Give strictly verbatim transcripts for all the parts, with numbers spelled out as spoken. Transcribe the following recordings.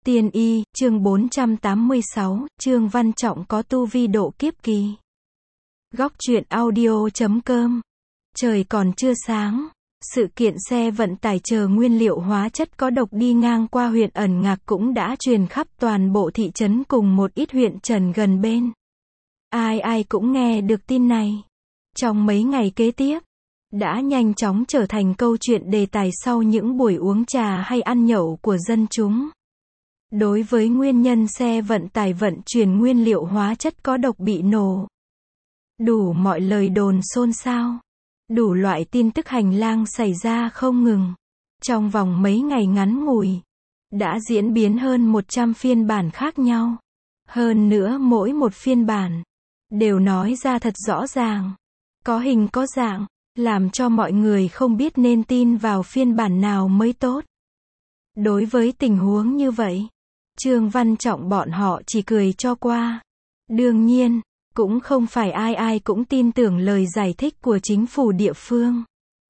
Tiên y, chương bốn trăm tám mươi sáu, Trương Văn Trọng có tu vi độ kiếp kỳ. Góc truyện audio chấm com. Trời còn chưa sáng, sự kiện xe vận tải chở nguyên liệu hóa chất có độc đi ngang qua huyện Ẩn Ngạc cũng đã truyền khắp toàn bộ thị trấn cùng một ít huyện trần gần bên. Ai ai cũng nghe được tin này. Trong mấy ngày kế tiếp, đã nhanh chóng trở thành câu chuyện đề tài sau những buổi uống trà hay ăn nhậu của dân chúng. Đối với nguyên nhân xe vận tải vận chuyển nguyên liệu hóa chất có độc bị nổ, đủ mọi lời đồn xôn xao, đủ loại tin tức hành lang xảy ra không ngừng. Trong vòng mấy ngày ngắn ngủi, đã diễn biến hơn một trăm phiên bản khác nhau. Hơn nữa mỗi một phiên bản đều nói ra thật rõ ràng, có hình có dạng, làm cho mọi người không biết nên tin vào phiên bản nào mới tốt. Đối với tình huống như vậy, Trương Văn Trọng bọn họ chỉ cười cho qua. Đương nhiên, cũng không phải ai ai cũng tin tưởng lời giải thích của chính phủ địa phương.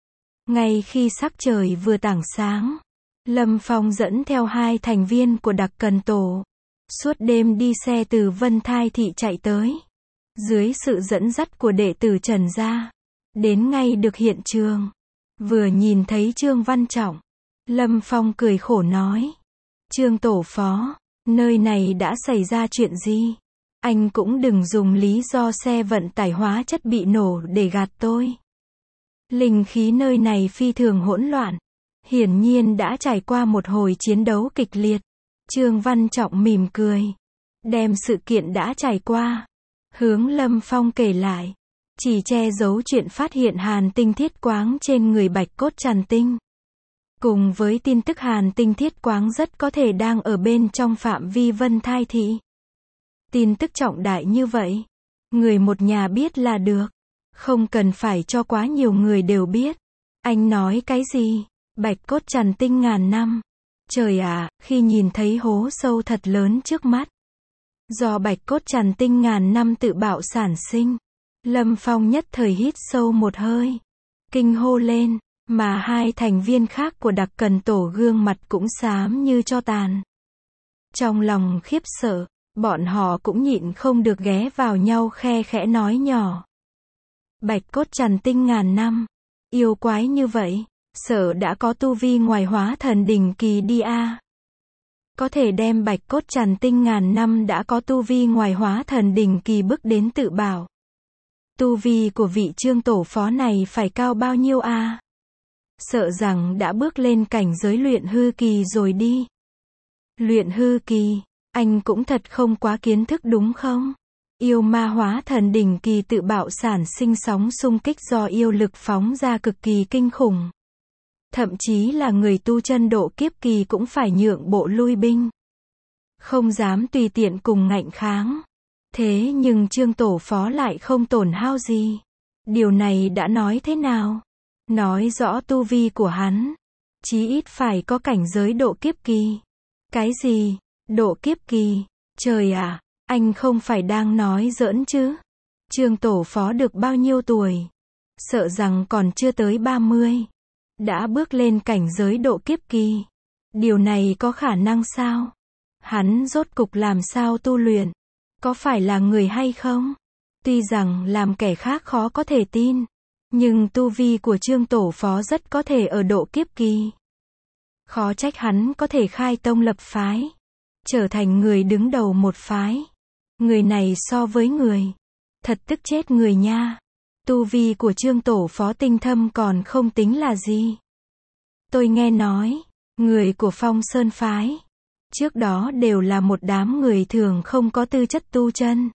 Ngay khi sắc trời vừa tảng sáng, Lâm Phong dẫn theo hai thành viên của đặc cần tổ, suốt đêm đi xe từ Vân Thai thị chạy tới. Dưới sự dẫn dắt của đệ tử Trần Gia, đến ngay được hiện trường. Vừa nhìn thấy Trương Văn Trọng, Lâm Phong cười khổ nói: Trương tổ phó, nơi này đã xảy ra chuyện gì? Anh cũng đừng dùng lý do xe vận tải hóa chất bị nổ để gạt tôi. Linh khí nơi này phi thường hỗn loạn, hiển nhiên đã trải qua một hồi chiến đấu kịch liệt. Trương Văn Trọng mỉm cười, đem sự kiện đã trải qua hướng Lâm Phong kể lại, chỉ che giấu chuyện phát hiện hàn tinh thiết quáng trên người Bạch Cốt Trần Tinh. Cùng với tin tức hàn tinh thiết quáng rất có thể đang ở bên trong phạm vi Vân Thai thị. Tin tức trọng đại như vậy, người một nhà biết là được, không cần phải cho quá nhiều người đều biết. Anh nói cái gì? Bạch Cốt Trần Tinh ngàn năm. Trời ạ, khi nhìn thấy hố sâu thật lớn trước mắt, do Bạch Cốt Trần Tinh ngàn năm tự bạo sản sinh, Lâm Phong nhất thời hít sâu một hơi, kinh hô lên, mà hai thành viên khác của đặc cần tổ gương mặt cũng xám như tro tàn. Trong lòng khiếp sợ, bọn họ cũng nhịn không được ghé vào nhau khe khẽ nói nhỏ. Bạch Cốt Trần Tinh ngàn năm, yêu quái như vậy, sợ đã có tu vi ngoài hóa thần đỉnh kỳ đi a. Có thể đem Bạch Cốt Trần Tinh ngàn năm đã có tu vi ngoài hóa thần đỉnh kỳ bước đến tự bảo. Tu vi của vị Trương tổ phó này phải cao bao nhiêu a? Sợ rằng đã bước lên cảnh giới luyện hư kỳ rồi đi. Luyện hư kỳ, anh cũng thật không quá kiến thức đúng không? Yêu ma hóa thần đỉnh kỳ tự bạo sản sinh sóng xung kích do yêu lực phóng ra cực kỳ kinh khủng. Thậm chí là người tu chân độ kiếp kỳ cũng phải nhượng bộ lui binh, không dám tùy tiện cùng ngạnh kháng. Thế nhưng Trương tổ phó lại không tổn hao gì. Điều này đã nói thế nào? Nói rõ tu vi của hắn, chí ít phải có cảnh giới độ kiếp kỳ. Cái gì? Độ kiếp kỳ? Trời ạ, anh không phải đang nói giỡn chứ? Trương tổ phó được bao nhiêu tuổi? Sợ rằng còn chưa tới ba mươi. Đã bước lên cảnh giới độ kiếp kỳ. Điều này có khả năng sao? Hắn rốt cục làm sao tu luyện? Có phải là người hay không? Tuy rằng làm kẻ khác khó có thể tin, nhưng tu vi của Trương tổ phó rất có thể ở độ kiếp kỳ. Khó trách hắn có thể khai tông lập phái, trở thành người đứng đầu một phái. Người này so với người, thật tức chết người nha. Tu vi của Trương tổ phó tinh thâm còn không tính là gì. Tôi nghe nói, người của Phong Sơn phái, trước đó đều là một đám người thường không có tư chất tu chân.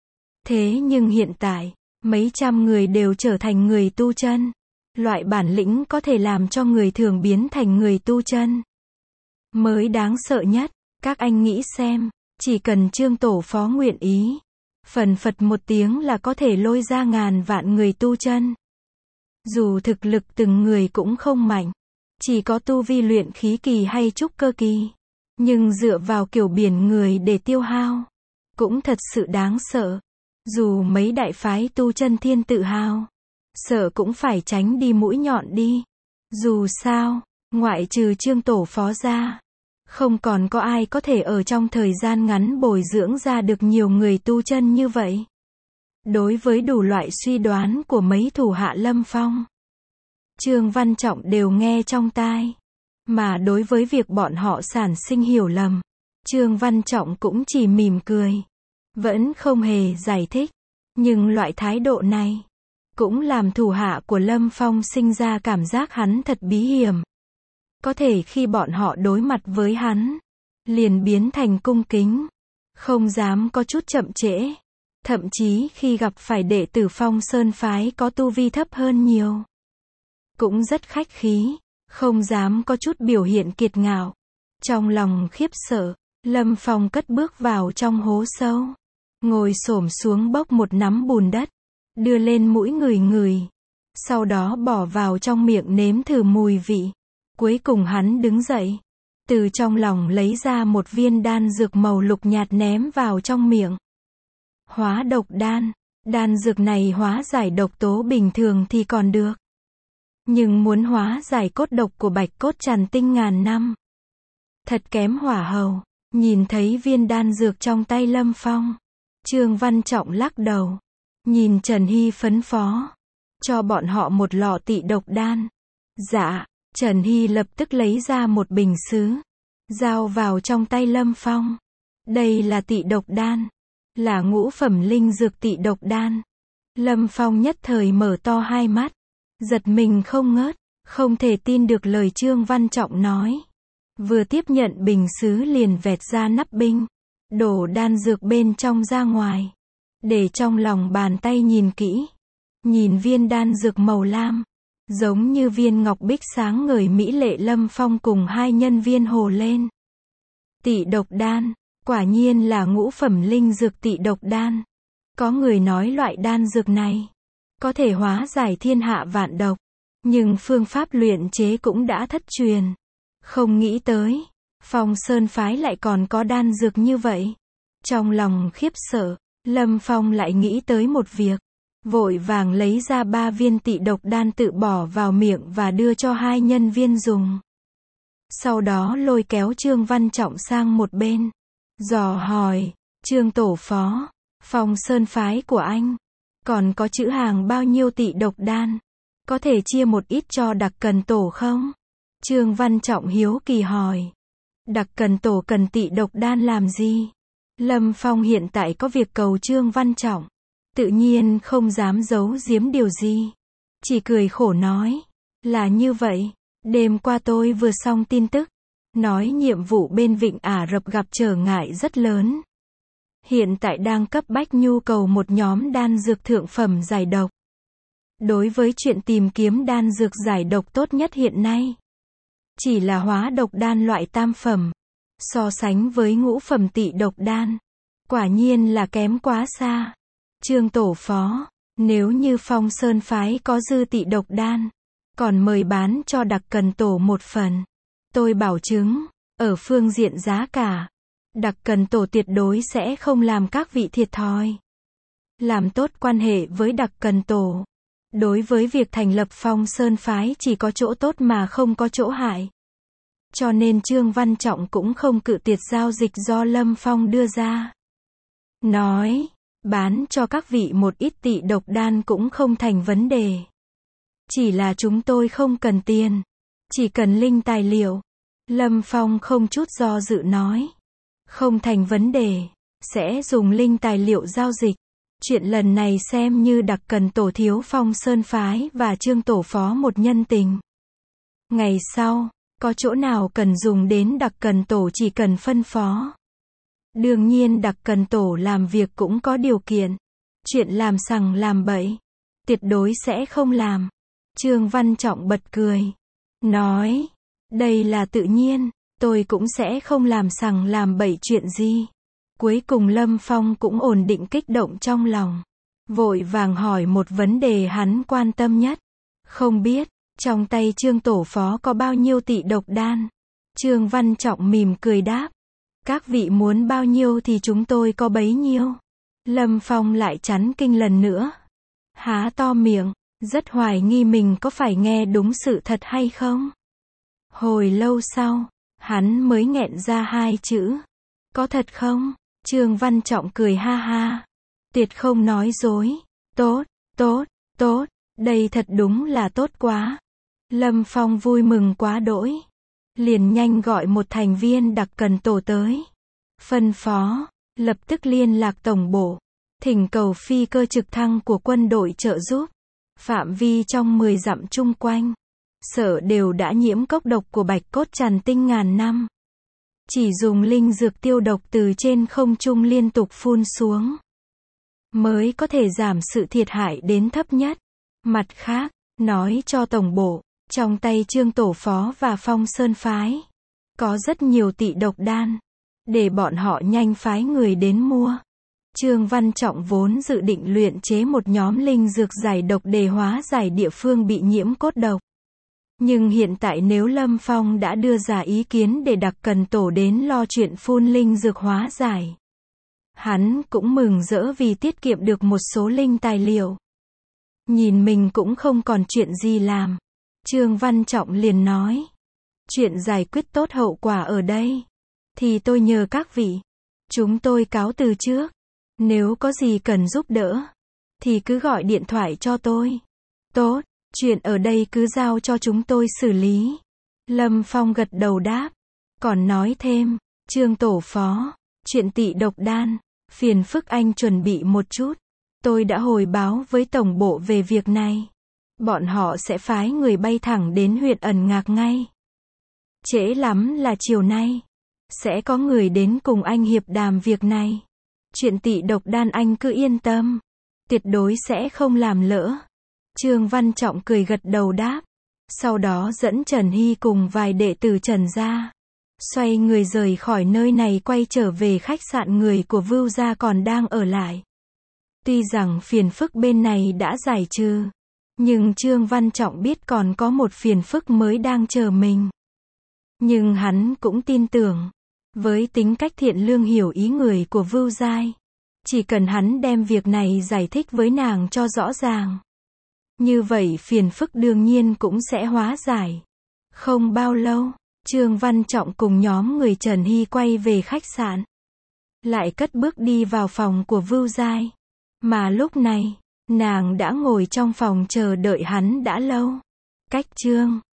Thế nhưng hiện tại, mấy trăm người đều trở thành người tu chân. Loại bản lĩnh có thể làm cho người thường biến thành người tu chân mới đáng sợ nhất. Các anh nghĩ xem, chỉ cần Trương tổ phó nguyện ý, phần phật một tiếng là có thể lôi ra ngàn vạn người tu chân. Dù thực lực từng người cũng không mạnh, chỉ có tu vi luyện khí kỳ hay trúc cơ kỳ, nhưng dựa vào kiểu biển người để tiêu hao, cũng thật sự đáng sợ. Dù mấy đại phái tu chân thiên tự hào, sợ cũng phải tránh đi mũi nhọn đi. Dù sao, ngoại trừ Trương tổ phó ra, Không còn có ai có thể ở trong thời gian ngắn bồi dưỡng ra được nhiều người tu chân như vậy. Đối với đủ loại suy đoán của mấy thủ hạ Lâm Phong, Trương Văn Trọng đều nghe trong tai. Mà đối với việc bọn họ sản sinh hiểu lầm, Trương Văn Trọng cũng chỉ mỉm cười, vẫn không hề giải thích. Nhưng loại thái độ này cũng làm thủ hạ của Lâm Phong sinh ra cảm giác hắn thật bí hiểm. Có thể khi bọn họ đối mặt với hắn, liền biến thành cung kính, không dám có chút chậm trễ. Thậm chí khi gặp phải đệ tử Phong Sơn phái có tu vi thấp hơn nhiều, cũng rất khách khí, không dám có chút biểu hiện kiệt ngạo. Trong lòng khiếp sợ, Lâm Phong cất bước vào trong hố sâu, ngồi xổm xuống bốc một nắm bùn đất, đưa lên mũi ngửi ngửi, sau đó bỏ vào trong miệng nếm thử mùi vị. Cuối cùng hắn đứng dậy, từ trong lòng lấy ra một viên đan dược màu lục nhạt ném vào trong miệng. Hóa độc đan. Đan dược này hóa giải độc tố bình thường thì còn được, nhưng muốn hóa giải cốt độc của bạch cốt tràn tinh ngàn năm, thật kém hỏa hầu. Nhìn thấy viên đan dược trong tay Lâm Phong, Trương Văn Trọng lắc đầu, nhìn Trần Hy phấn phó, cho bọn họ một lọ tị độc đan. Dạ. Trần Hy lập tức lấy ra một bình sứ, giao vào trong tay Lâm Phong. Đây là tị độc đan, là ngũ phẩm linh dược tị độc đan. Lâm Phong nhất thời mở to hai mắt, giật mình không ngớt, không thể tin được lời Trương Văn Trọng nói. Vừa tiếp nhận bình sứ liền vẹt ra nắp bình, đổ đan dược bên trong ra ngoài, để trong lòng bàn tay nhìn kỹ. Nhìn viên đan dược màu lam, giống như viên ngọc bích sáng ngời mỹ lệ, Lâm Phong cùng hai nhân viên hồ lên. Tị độc đan, quả nhiên là ngũ phẩm linh dược tị độc đan. Có người nói loại đan dược này có thể hóa giải thiên hạ vạn độc, nhưng phương pháp luyện chế cũng đã thất truyền. Không nghĩ tới, Phong Sơn phái lại còn có đan dược như vậy. Trong lòng khiếp sợ, Lâm Phong lại nghĩ tới một việc, vội vàng lấy ra ba viên tị độc đan tự bỏ vào miệng và đưa cho hai nhân viên dùng. Sau đó lôi kéo Trương Văn Trọng sang một bên, dò hỏi, Trương tổ phó, Phong Sơn phái của anh còn có trữ hàng bao nhiêu tị độc đan, có thể chia một ít cho Đặc Cần tổ không? Trương Văn Trọng hiếu kỳ hỏi. Đặc Cần tổ cần tị độc đan làm gì? Lâm Phong hiện tại có việc cầu Trương Văn Trọng, tự nhiên không dám giấu giếm điều gì, chỉ cười khổ nói, là như vậy, đêm qua tôi vừa xong tin tức, nói nhiệm vụ bên Vịnh Ả Rập gặp trở ngại rất lớn. Hiện tại đang cấp bách nhu cầu một nhóm đan dược thượng phẩm giải độc. Đối với chuyện tìm kiếm đan dược giải độc tốt nhất hiện nay, chỉ là hóa độc đan loại tam phẩm, so sánh với ngũ phẩm tị độc đan, quả nhiên là kém quá xa. Trương tổ phó, nếu như Phong Sơn phái có dư tị độc đan, còn mời bán cho Đặc Cần tổ một phần. Tôi bảo chứng, ở phương diện giá cả, Đặc Cần tổ tuyệt đối sẽ không làm các vị thiệt thòi. Làm tốt quan hệ với Đặc Cần tổ, đối với việc thành lập Phong Sơn phái chỉ có chỗ tốt mà không có chỗ hại. Cho nên Trương Văn Trọng cũng không cự tuyệt giao dịch do Lâm Phong đưa ra. Nói, bán cho các vị một ít tị độc đan cũng không thành vấn đề. Chỉ là chúng tôi không cần tiền, chỉ cần linh tài liệu. Lâm Phong không chút do dự nói. Không thành vấn đề, sẽ dùng linh tài liệu giao dịch. Chuyện lần này xem như Đặc Cần tổ thiếu Phong Sơn phái và Trương tổ phó một nhân tình. Ngày sau, có chỗ nào cần dùng đến Đặc Cần tổ chỉ cần phân phó. Đương nhiên Đặc Cần tổ làm việc cũng có điều kiện. Chuyện làm sằng làm bậy, tuyệt đối sẽ không làm. Trương Văn Trọng bật cười, nói, đây là tự nhiên, tôi cũng sẽ không làm sằng làm bậy chuyện gì. Cuối cùng Lâm Phong cũng ổn định kích động trong lòng, vội vàng hỏi một vấn đề hắn quan tâm nhất. Không biết, trong tay Trương tổ phó có bao nhiêu tị độc đan? Trương Văn Trọng mỉm cười đáp, các vị muốn bao nhiêu thì chúng tôi có bấy nhiêu. Lâm Phong lại chấn kinh lần nữa, há to miệng, rất hoài nghi mình có phải nghe đúng sự thật hay không. Hồi lâu sau, Hắn mới nghẹn ra hai chữ. Có thật không? Trương Văn Trọng cười ha ha. Tuyệt không nói dối. Tốt, tốt, tốt, đây thật đúng là tốt quá. Lâm Phong vui mừng quá đỗi. Liền nhanh gọi một thành viên đặc cần tổ tới. Phân phó, lập tức liên lạc tổng bộ. Thỉnh cầu phi cơ trực thăng của quân đội trợ giúp. Phạm vi trong mười dặm chung quanh. Sở đều đã nhiễm cốc độc của bạch cốt tràn tinh ngàn năm. Chỉ dùng linh dược tiêu độc từ trên không trung liên tục phun xuống. Mới có thể giảm sự thiệt hại đến thấp nhất. Mặt khác, nói cho tổng bộ, trong tay Trương Tổ Phó và Phong Sơn Phái. Có rất nhiều tị độc đan. Để bọn họ nhanh phái người đến mua. Trương Văn Trọng vốn dự định luyện chế một nhóm linh dược giải độc để hóa giải địa phương bị nhiễm cốt độc. Nhưng hiện tại nếu Lâm Phong đã đưa ra ý kiến để đặc cần tổ đến lo chuyện phun linh dược hóa giải. Hắn cũng mừng rỡ vì tiết kiệm được một số linh tài liệu. Nhìn mình cũng không còn chuyện gì làm. Trương Văn Trọng liền nói. Chuyện giải quyết tốt hậu quả ở đây. Thì tôi nhờ các vị. Chúng tôi cáo từ trước. Nếu có gì cần giúp đỡ. Thì cứ gọi điện thoại cho tôi. Tốt. Chuyện ở đây cứ giao cho chúng tôi xử lý. Lâm Phong gật đầu đáp. Còn nói thêm. Trương Tổ Phó. Chuyện tị độc đan. Phiền phức anh chuẩn bị một chút. Tôi đã hồi báo với tổng bộ về việc này. Bọn họ sẽ phái người bay thẳng đến huyện Ẩn Ngạc ngay. Trễ lắm là chiều nay. Sẽ có người đến cùng anh hiệp đàm việc này. Chuyện tị độc đan anh cứ yên tâm. Tuyệt đối sẽ không làm lỡ. Trương Văn Trọng cười gật đầu đáp. Sau đó dẫn Trần Hy cùng vài đệ tử Trần ra. Xoay người rời khỏi nơi này quay trở về khách sạn người của Vưu gia còn đang ở lại. Tuy rằng phiền phức bên này đã giải trừ. Nhưng Trương Văn Trọng biết còn có một phiền phức mới đang chờ mình. Nhưng hắn cũng tin tưởng. Với tính cách thiện lương hiểu ý người của Vưu Giai. Chỉ cần hắn đem việc này giải thích với nàng cho rõ ràng. Như vậy phiền phức đương nhiên cũng sẽ hóa giải. Không bao lâu, Trương Văn Trọng cùng nhóm người Trần Hy quay về khách sạn. Lại cất bước đi vào phòng của Vưu Giai. Mà lúc này, nàng đã ngồi trong phòng chờ đợi hắn đã lâu. Cách Trương